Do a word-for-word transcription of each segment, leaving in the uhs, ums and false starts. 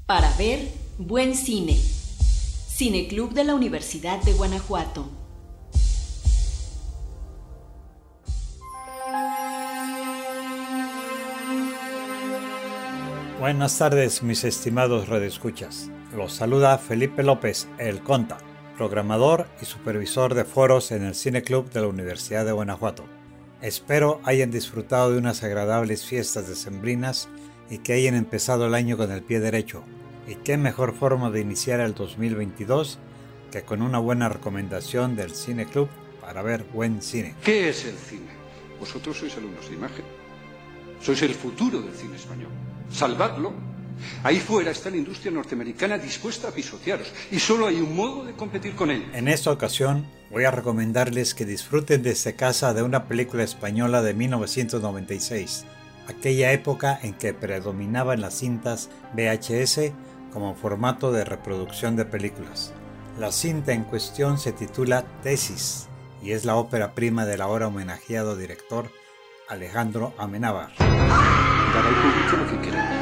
Para ver buen cine. Cineclub de la Universidad de Guanajuato. Buenas tardes, mis estimados radioescuchas. Los saluda Felipe López, el Conta, programador y supervisor de foros en el Cineclub de la Universidad de Guanajuato. Espero hayan disfrutado de unas agradables fiestas decembrinas y que hayan empezado el año con el pie derecho. Y qué mejor forma de iniciar el dos mil veintidós que con una buena recomendación del Cineclub para ver buen cine. ¿Qué es el cine? Vosotros sois alumnos de imagen. Sois el futuro del cine español. Salvadlo. Ahí fuera está la industria norteamericana dispuesta a pisotearos y solo hay un modo de competir con ella. En esta ocasión voy a recomendarles que disfruten desde casa de una película española de mil novecientos noventa y seis, aquella época en que predominaban las cintas V H S como formato de reproducción de películas. La cinta en cuestión se titula Tesis y es la ópera prima del ahora homenajeado director Alejandro Amenábar. Dar al público lo que queremos.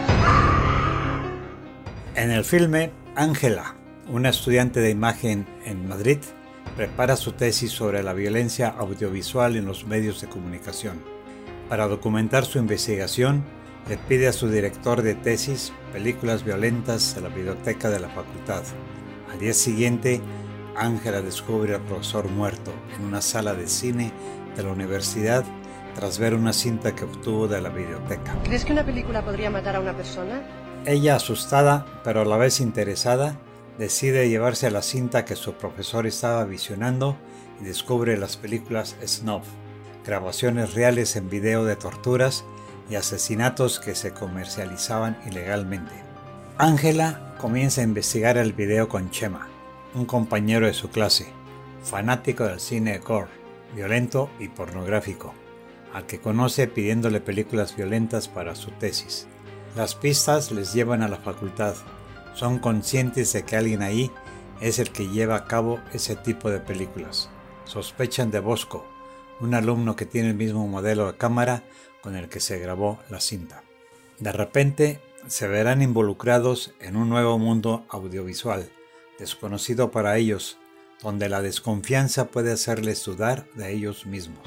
En el filme, Ángela, una estudiante de imagen en Madrid, prepara su tesis sobre la violencia audiovisual en los medios de comunicación. Para documentar su investigación, le pide a su director de tesis películas violentas de la biblioteca de la facultad. Al día siguiente, Ángela descubre al profesor muerto en una sala de cine de la universidad tras ver una cinta que obtuvo de la biblioteca. ¿Crees que una película podría matar a una persona? Ella, asustada, pero a la vez interesada, decide llevarse la cinta que su profesor estaba visionando y descubre las películas Snuff, grabaciones reales en video de torturas y asesinatos que se comercializaban ilegalmente. Ángela comienza a investigar el video con Chema, un compañero de su clase, fanático del cine gore, violento y pornográfico, al que conoce pidiéndole películas violentas para su tesis. Las pistas les llevan a la facultad. Son conscientes de que alguien ahí es el que lleva a cabo ese tipo de películas. Sospechan de Bosco, un alumno que tiene el mismo modelo de cámara con el que se grabó la cinta. De repente se verán involucrados en un nuevo mundo audiovisual, desconocido para ellos, donde la desconfianza puede hacerles dudar de ellos mismos.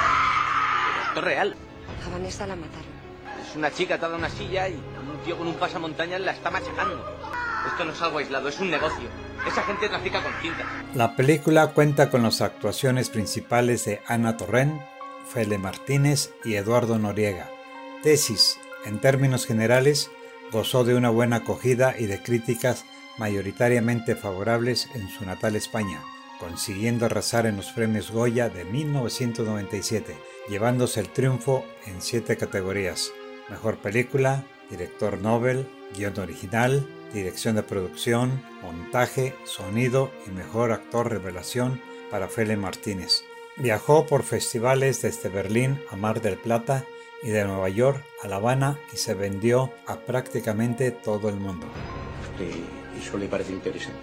Esto es real. A Vanessa la mataron. Es una chica atada a una silla y un tío con un pasamontañas la está machacando. Esto no es algo aislado, es un negocio. Esa gente trafica con cintas. La película cuenta con las actuaciones principales de Ana Torrent, Fele Martínez y Eduardo Noriega. Tesis, en términos generales, gozó de una buena acogida y de críticas mayoritariamente favorables en su natal España, consiguiendo arrasar en los premios Goya de mil novecientos noventa y siete, llevándose el triunfo en siete categorías: Mejor Película, Director Nobel, Guión Original, Dirección de Producción, Montaje, Sonido y Mejor Actor Revelación para Fele Martínez. Viajó por festivales desde Berlín a Mar del Plata y de Nueva York a La Habana y se vendió a prácticamente todo el mundo. ¿Y eso le parece interesante?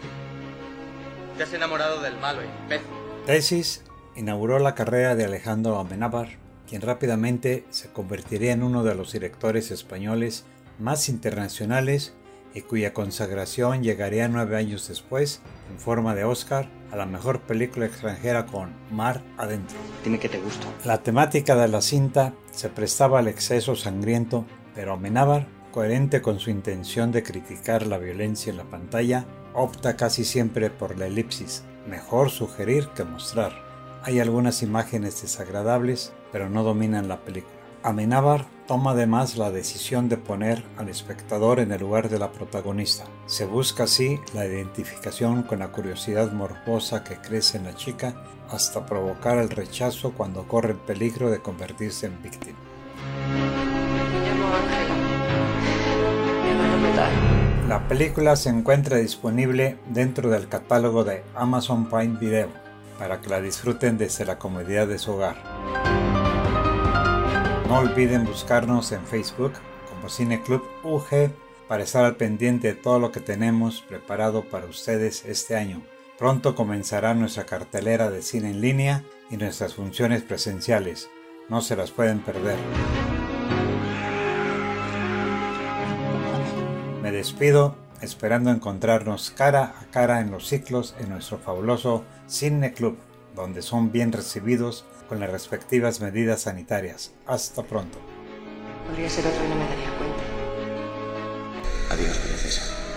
Te has enamorado del malo, imbécil. Tesis inauguró la carrera de Alejandro Amenábar, quien rápidamente se convertiría en uno de los directores españoles más internacionales y cuya consagración llegaría nueve años después, en forma de Oscar, a la mejor película extranjera con Mar Adentro. Dime que te gusta. La temática de la cinta se prestaba al exceso sangriento, pero Amenábar, coherente con su intención de criticar la violencia en la pantalla, opta casi siempre por la elipsis, mejor sugerir que mostrar. Hay algunas imágenes desagradables, pero no dominan la película. Amenábar toma además la decisión de poner al espectador en el lugar de la protagonista. Se busca así la identificación con la curiosidad morbosa que crece en la chica hasta provocar el rechazo cuando corre el peligro de convertirse en víctima. Me llamo Ángela. Me van a matar. La película se encuentra disponible dentro del catálogo de Amazon Prime Video para que la disfruten desde la comodidad de su hogar. No olviden buscarnos en Facebook como Cineclub U G para estar al pendiente de todo lo que tenemos preparado para ustedes este año. Pronto comenzará nuestra cartelera de cine en línea y nuestras funciones presenciales. No se las pueden perder. Me despido esperando encontrarnos cara a cara en los ciclos en nuestro fabuloso Cine Club, donde son bien recibidos con las respectivas medidas sanitarias. Hasta pronto. Podría ser otro y no me daría cuenta. Adiós, princesa.